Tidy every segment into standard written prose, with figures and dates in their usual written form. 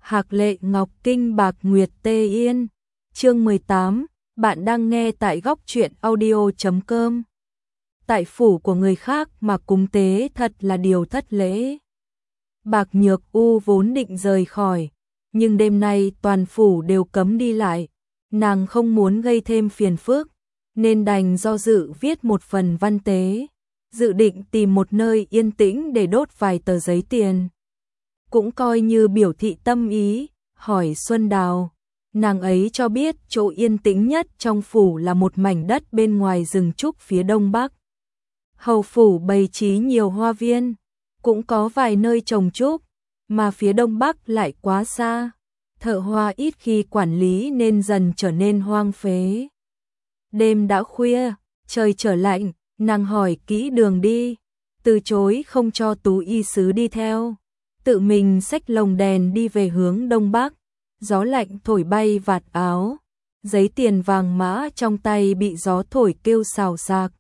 Hạc Lệ Ngọc Kinh Bạc Nguyệt Tê Yên. Chương 18, bạn đang nghe tại góc truyện audio.com. Tại phủ của người khác mà cúng tế thật là điều thất lễ. Bạc Nhược U vốn định rời khỏi, nhưng đêm nay toàn phủ đều cấm đi lại, nàng không muốn gây thêm phiền phức, nên đành do dự viết một phần văn tế, dự định tìm một nơi yên tĩnh để đốt vài tờ giấy tiền. Cũng coi như biểu thị tâm ý, hỏi Xuân Đào. Nàng ấy cho biết chỗ yên tĩnh nhất trong phủ là một mảnh đất bên ngoài rừng trúc phía đông bắc. Hầu phủ bày trí nhiều hoa viên, cũng có vài nơi trồng trúc, mà phía đông bắc lại quá xa, thợ hoa ít khi quản lý nên dần trở nên hoang phế. Đêm đã khuya, trời trở lạnh, nàng hỏi kỹ đường đi, từ chối không cho Tú y sứ đi theo, tự mình xách lồng đèn đi về hướng đông bắc. Gió lạnh thổi bay vạt áo, giấy tiền vàng mã trong tay bị gió thổi kêu xào xạc.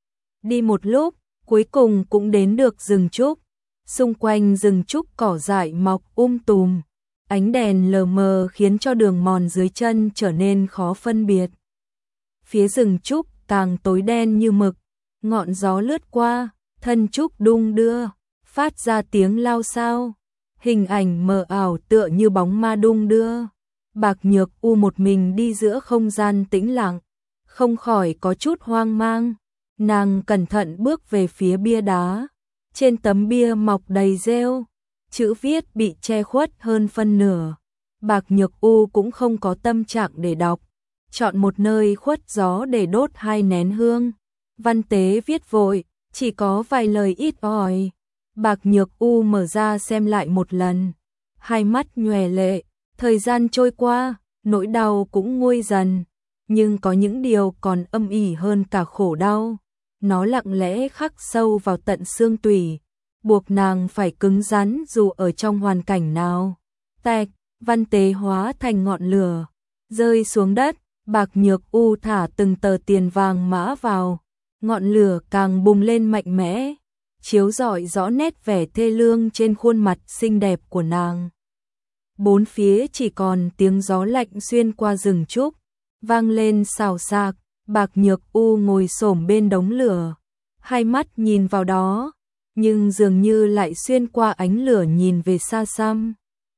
Đi một lúc, cuối cùng cũng đến được rừng trúc. Xung quanh rừng trúc cỏ dại mọc tùm, ánh đèn lờ mờ khiến cho đường mòn dưới chân trở nên khó phân biệt. Phía rừng trúc càng tối đen như mực, ngọn gió lướt qua, thân trúc đung đưa, phát ra tiếng lao xao. Hình ảnh mờ ảo tựa như bóng ma đung đưa. Bạc Nhược U một mình đi giữa không gian tĩnh lặng, không khỏi có chút hoang mang. Nàng cẩn thận bước về phía bia đá. Trên tấm bia mọc đầy rêu, chữ viết bị che khuất hơn phân nửa. Bạc Nhược U cũng không có tâm trạng để đọc, chọn một nơi khuất gió để đốt 2 nén hương. Văn tế viết vội, chỉ có vài lời ít ỏi. Bạc Nhược U mở ra xem lại một lần, hai mắt nhòe lệ. Thời gian trôi qua, nỗi đau cũng nguôi dần, nhưng có những điều còn âm ỉ hơn cả khổ đau. Nó lặng lẽ khắc sâu vào tận xương tủy, buộc nàng phải cứng rắn dù ở trong hoàn cảnh nào. Tạch, văn tế hóa thành ngọn lửa, rơi xuống đất. Bạc Nhược U thả từng tờ tiền vàng mã vào, ngọn lửa càng bùng lên mạnh mẽ, chiếu rọi rõ nét vẻ thê lương trên khuôn mặt xinh đẹp của nàng. Bốn phía chỉ còn tiếng gió lạnh xuyên qua rừng trúc, vang lên xào xạc. Bạc Nhược U ngồi xổm bên đống lửa, hai mắt nhìn vào đó, nhưng dường như lại xuyên qua ánh lửa nhìn về xa xăm.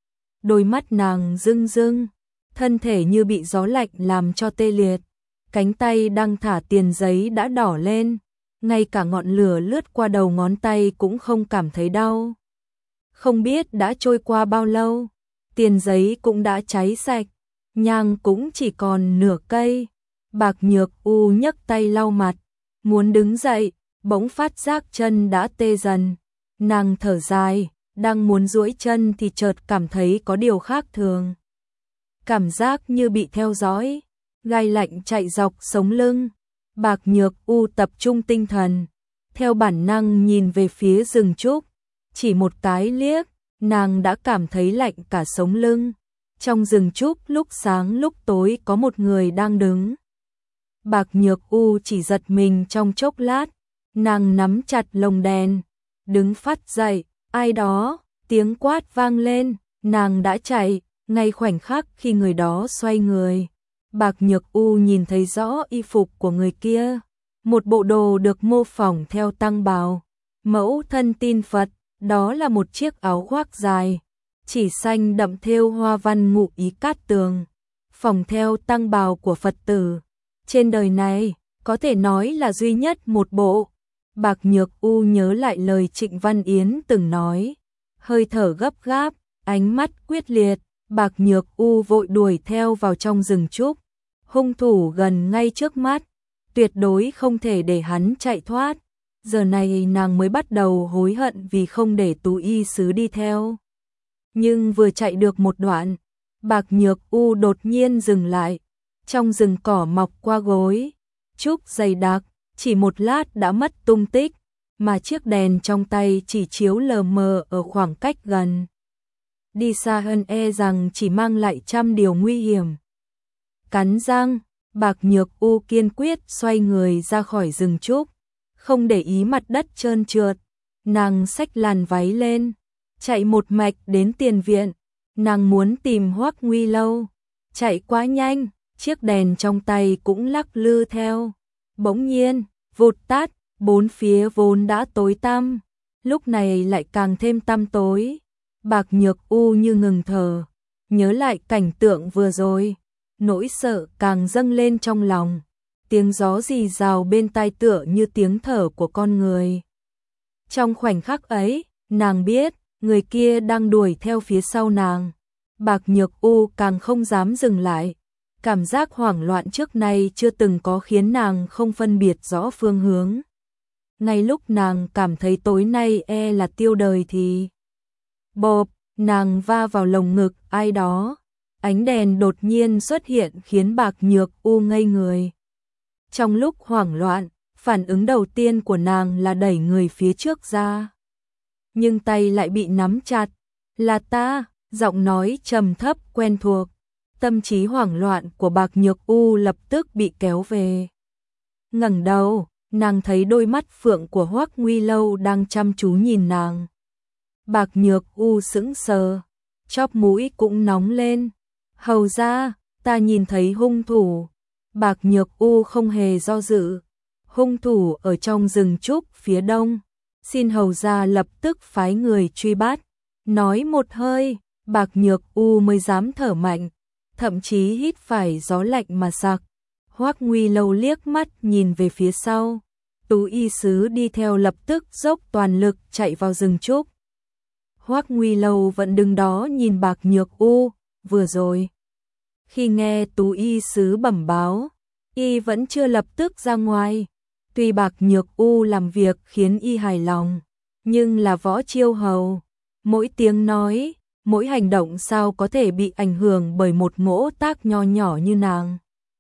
Đôi mắt nàng rưng rưng, thân thể như bị gió lạnh làm cho tê liệt, cánh tay đang thả tiền giấy đã đỏ lên. Ngay cả ngọn lửa lướt qua đầu ngón tay cũng không cảm thấy đau. Không biết đã trôi qua bao lâu, tiền giấy cũng đã cháy sạch, nhang cũng chỉ còn nửa cây. Bạc Nhược U nhấc tay lau mặt, muốn đứng dậy, bỗng phát giác chân đã tê dần. Nàng thở dài, đang muốn duỗi chân thì chợt cảm thấy có điều khác thường. Cảm giác như bị theo dõi, gai lạnh chạy dọc sống lưng. Bạc Nhược U tập trung tinh thần, theo bản năng nhìn về phía rừng trúc. Chỉ một cái liếc, nàng đã cảm thấy lạnh cả sống lưng. Trong rừng trúc lúc sáng lúc tối có một người đang đứng. Bạc Nhược U chỉ giật mình trong chốc lát, nàng nắm chặt lồng đèn, đứng phắt dậy. Ai đó, tiếng quát vang lên, nàng đã chạy. Ngay khoảnh khắc khi người đó xoay người, Bạc Nhược U nhìn thấy rõ y phục của người kia, một bộ đồ được mô phỏng theo tăng bào, mẫu thân tin Phật. Đó là một chiếc áo khoác dài, chỉ xanh đậm thêu hoa văn ngụ ý cát tường, phỏng theo tăng bào của Phật tử. Trên đời này, có thể nói là duy nhất một bộ. Bạc Nhược U nhớ lại lời Trịnh Văn Yến từng nói, hơi thở gấp gáp, ánh mắt quyết liệt. Bạc Nhược U vội đuổi theo vào trong rừng trúc. Hung thủ gần ngay trước mắt, tuyệt đối không thể để hắn chạy thoát. Giờ này nàng mới bắt đầu hối hận vì không để Tú y sứ đi theo. Nhưng vừa chạy được một đoạn, Bạc Nhược U đột nhiên dừng lại. Trong rừng cỏ mọc qua gối, trúc dày đặc, chỉ một lát đã mất tung tích, mà chiếc đèn trong tay chỉ chiếu lờ mờ ở khoảng cách gần. Đi xa hơn e rằng chỉ mang lại trăm điều nguy hiểm. Cắn răng, Bạc Nhược U kiên quyết xoay người ra khỏi rừng trúc, không để ý mặt đất trơn trượt. Nàng xách làn váy lên, chạy một mạch đến tiền viện. Nàng muốn tìm Hoắc Nguy Lâu, chạy quá nhanh, chiếc đèn trong tay cũng lắc lư theo. Bỗng nhiên, vụt tắt, bốn phía vốn đã tối tăm, lúc này lại càng thêm tăm tối. Bạc Nhược U như ngừng thở, nhớ lại cảnh tượng vừa rồi, nỗi sợ càng dâng lên trong lòng. Tiếng gió rì rào bên tai tựa như tiếng thở của con người. Trong khoảnh khắc ấy, nàng biết, người kia đang đuổi theo phía sau nàng. Bạc Nhược U càng không dám dừng lại. Cảm giác hoảng loạn trước nay chưa từng có khiến nàng không phân biệt rõ phương hướng. Ngay lúc nàng cảm thấy tối nay e là tiêu đời thì bộp, nàng va vào lồng ngực ai đó. Ánh đèn đột nhiên xuất hiện khiến Bạc Nhược U ngây người. Trong lúc hoảng loạn, phản ứng đầu tiên của nàng là đẩy người phía trước ra. Nhưng tay lại bị nắm chặt. Là ta, giọng nói trầm thấp quen thuộc. Tâm trí hoảng loạn của Bạc Nhược U lập tức bị kéo về. Ngẩng đầu, nàng thấy đôi mắt phượng của Hoắc Nguy Lâu đang chăm chú nhìn nàng. Bạc Nhược U sững sờ, chóp mũi cũng nóng lên. Hầu ra, ta nhìn thấy hung thủ. Bạc Nhược U không hề do dự. Hung thủ ở trong rừng trúc phía đông. Xin hầu ra lập tức phái người truy bắt. Nói một hơi, Bạc Nhược U mới dám thở mạnh, thậm chí hít phải gió lạnh mà sặc. Hoắc Nguy Lâu liếc mắt nhìn về phía sau. Tú y sứ đi theo lập tức dốc toàn lực chạy vào rừng trúc. Hoắc Nguy Lâu vẫn đứng đó nhìn Bạc Nhược U. Vừa rồi, khi nghe Tú y sứ bẩm báo, y vẫn chưa lập tức ra ngoài. Tuy Bạc Nhược U làm việc khiến y hài lòng, nhưng là võ chiêu hầu. Mỗi tiếng nói, mỗi hành động sao có thể bị ảnh hưởng bởi một ngỗ tác nho nhỏ như nàng.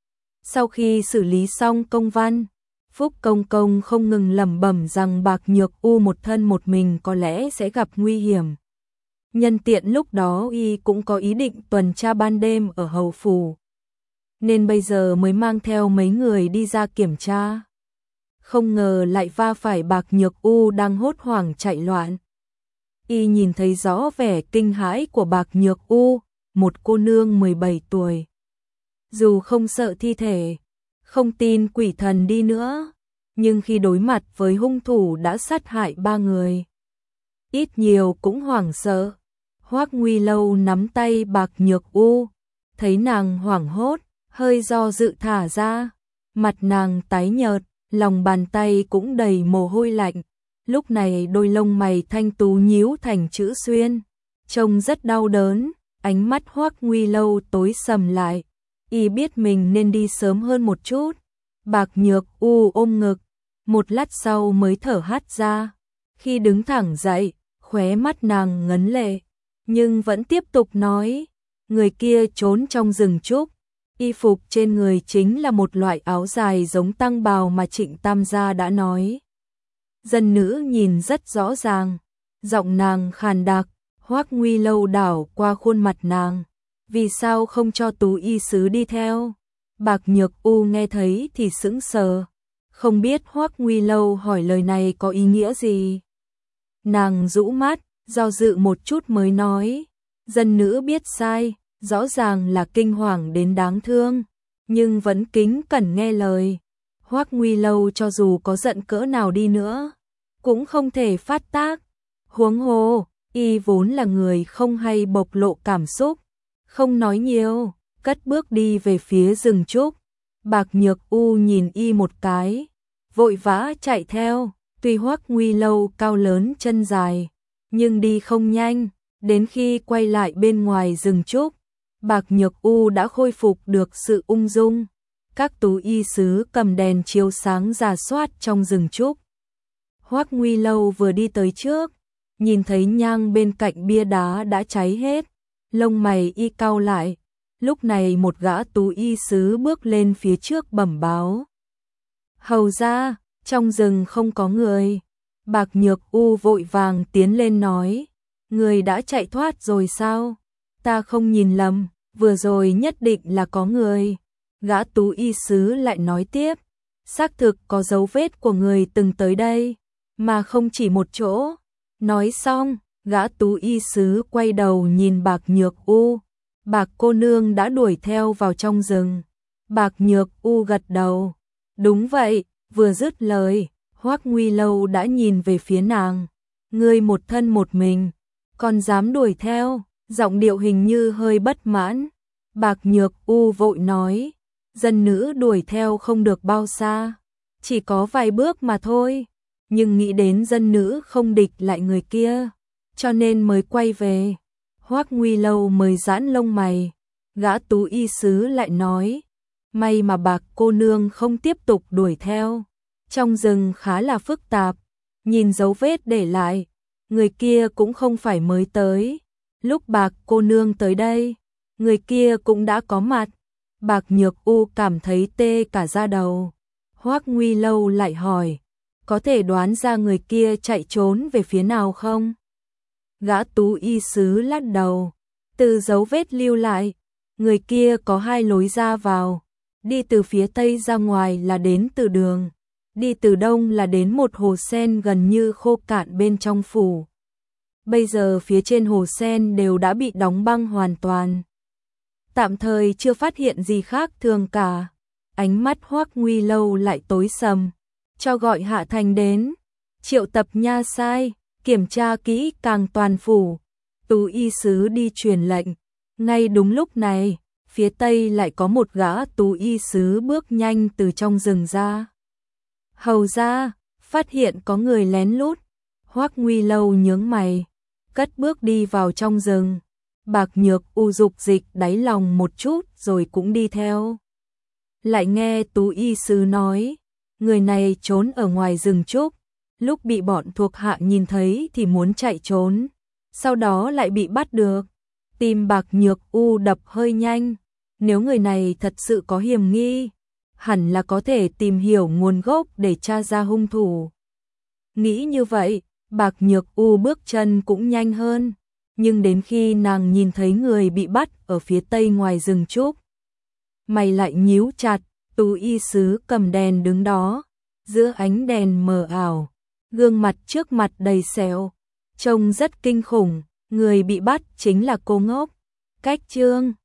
Sau khi xử lý xong công văn, Phúc Công Công không ngừng lẩm bẩm rằng Bạc Nhược U một thân một mình có lẽ sẽ gặp nguy hiểm. Nhân tiện lúc đó y cũng có ý định tuần tra ban đêm ở hầu phủ, nên bây giờ mới mang theo mấy người đi ra kiểm tra. Không ngờ lại va phải Bạc Nhược U đang hốt hoảng chạy loạn. Y nhìn thấy rõ vẻ kinh hãi của Bạc Nhược U, một cô nương 17 tuổi. Dù không sợ thi thể, không tin quỷ thần đi nữa, nhưng khi đối mặt với hung thủ đã sát hại 3 người, ít nhiều cũng hoảng sợ. Hoắc Nguy Lâu nắm tay Bạc Nhược U, thấy nàng hoảng hốt, hơi do dự thả ra, mặt nàng tái nhợt, lòng bàn tay cũng đầy mồ hôi lạnh. Lúc này đôi lông mày thanh tú nhíu thành chữ xuyên, trông rất đau đớn. Ánh mắt Hoắc Nguy Lâu tối sầm lại, y biết mình nên đi sớm hơn một chút. Bạc Nhược U ôm ngực, một lát sau mới thở hắt ra. Khi đứng thẳng dậy, khóe mắt nàng ngấn lệ, nhưng vẫn tiếp tục nói, người kia trốn trong rừng trúc. Y phục trên người chính là một loại áo dài giống tăng bào mà Trịnh Tam gia đã nói. Dân nữ nhìn rất rõ ràng, giọng nàng khàn đặc. Hoắc Nguy Lâu đảo qua khuôn mặt nàng, vì sao không cho Tú y sứ đi theo? Bạc Nhược U nghe thấy thì sững sờ, không biết Hoắc Nguy Lâu hỏi lời này có ý nghĩa gì. Nàng rũ mắt, do dự một chút mới nói, dân nữ biết sai, rõ ràng là kinh hoàng đến đáng thương, nhưng vẫn kính cẩn nghe lời. Hoắc Nguy Lâu cho dù có giận cỡ nào đi nữa, cũng không thể phát tác. Huống hồ, y vốn là người không hay bộc lộ cảm xúc, không nói nhiều, cất bước đi về phía rừng trúc. Bạc Nhược U nhìn y một cái, vội vã chạy theo. Tuy Hoắc Nguy Lâu cao lớn chân dài, nhưng đi không nhanh. Đến khi quay lại bên ngoài rừng trúc, Bạc Nhược U đã khôi phục được sự ung dung. Các tú y sứ cầm đèn chiếu sáng rà soát trong rừng trúc. Hoắc Nguy Lâu vừa đi tới trước, nhìn thấy nhang bên cạnh bia đá đã cháy hết, lông mày y cau lại. Lúc này một gã tú y sứ bước lên phía trước bẩm báo. Hầu ra, trong rừng không có người. Bạc Nhược U vội vàng tiến lên nói, người đã chạy thoát rồi sao? Ta không nhìn lầm, vừa rồi nhất định là có người. Gã tú y sứ lại nói tiếp, xác thực có dấu vết của người từng tới đây, mà không chỉ một chỗ. Nói xong, Gã Tú y sứ quay đầu nhìn Bạc Nhược U. Bạc cô nương đã đuổi theo vào trong rừng. Bạc Nhược U gật đầu. Đúng vậy, vừa dứt lời, Hoắc Nguy Lâu đã nhìn về phía nàng. Ngươi một thân một mình, còn dám đuổi theo, giọng điệu hình như hơi bất mãn. Bạc Nhược U vội nói, dân nữ đuổi theo không được bao xa, chỉ có vài bước mà thôi, nhưng nghĩ đến dân nữ không địch lại người kia, cho nên mới quay về. Hoắc Nguy Lâu mới giãn lông mày, gã Tú y sứ lại nói, may mà Bạc cô nương không tiếp tục đuổi theo, trong rừng khá là phức tạp, nhìn dấu vết để lại, người kia cũng không phải mới tới, lúc Bạc cô nương tới đây, người kia cũng đã có mặt. Bạc Nhược U cảm thấy tê cả da đầu. Hoắc Nguy Lâu lại hỏi, có thể đoán ra người kia chạy trốn về phía nào không? Gã Tú y sứ lắc đầu, từ dấu vết lưu lại, người kia có hai lối ra vào, đi từ phía tây ra ngoài là đến từ đường, đi từ đông là đến một hồ sen gần như khô cạn bên trong phủ. Bây giờ phía trên hồ sen đều đã bị đóng băng hoàn toàn. Tạm thời chưa phát hiện gì khác thường cả. Ánh mắt Hoắc Nguy Lâu lại tối sầm, cho gọi Hạ Thành đến, triệu tập nha sai, kiểm tra kỹ càng toàn phủ. Tú y sứ đi truyền lệnh. Ngay đúng lúc này, phía tây lại có một gã tú y sứ bước nhanh từ trong rừng ra. Hầu ra, phát hiện có người lén lút. Hoắc Nguy Lâu nhướng mày, cất bước đi vào trong rừng. Bạc Nhược U dục dịch đáy lòng một chút rồi cũng đi theo. Lại nghe Tú y sứ nói, người này trốn ở ngoài rừng trúc, lúc bị bọn thuộc hạ nhìn thấy thì muốn chạy trốn, sau đó lại bị bắt được. Tim Bạc Nhược U đập hơi nhanh, nếu người này thật sự có hiểm nghi, hẳn là có thể tìm hiểu nguồn gốc để tra ra hung thủ. Nghĩ như vậy, Bạc Nhược U bước chân cũng nhanh hơn, nhưng đến khi nàng nhìn thấy người bị bắt ở phía tây ngoài rừng trúc, mày lại nhíu chặt. Tú y sứ cầm đèn đứng đó, giữa ánh đèn mờ ảo, gương mặt trước mặt đầy sẹo, trông rất kinh khủng, người bị bắt chính là cô ngốc. Cách Trương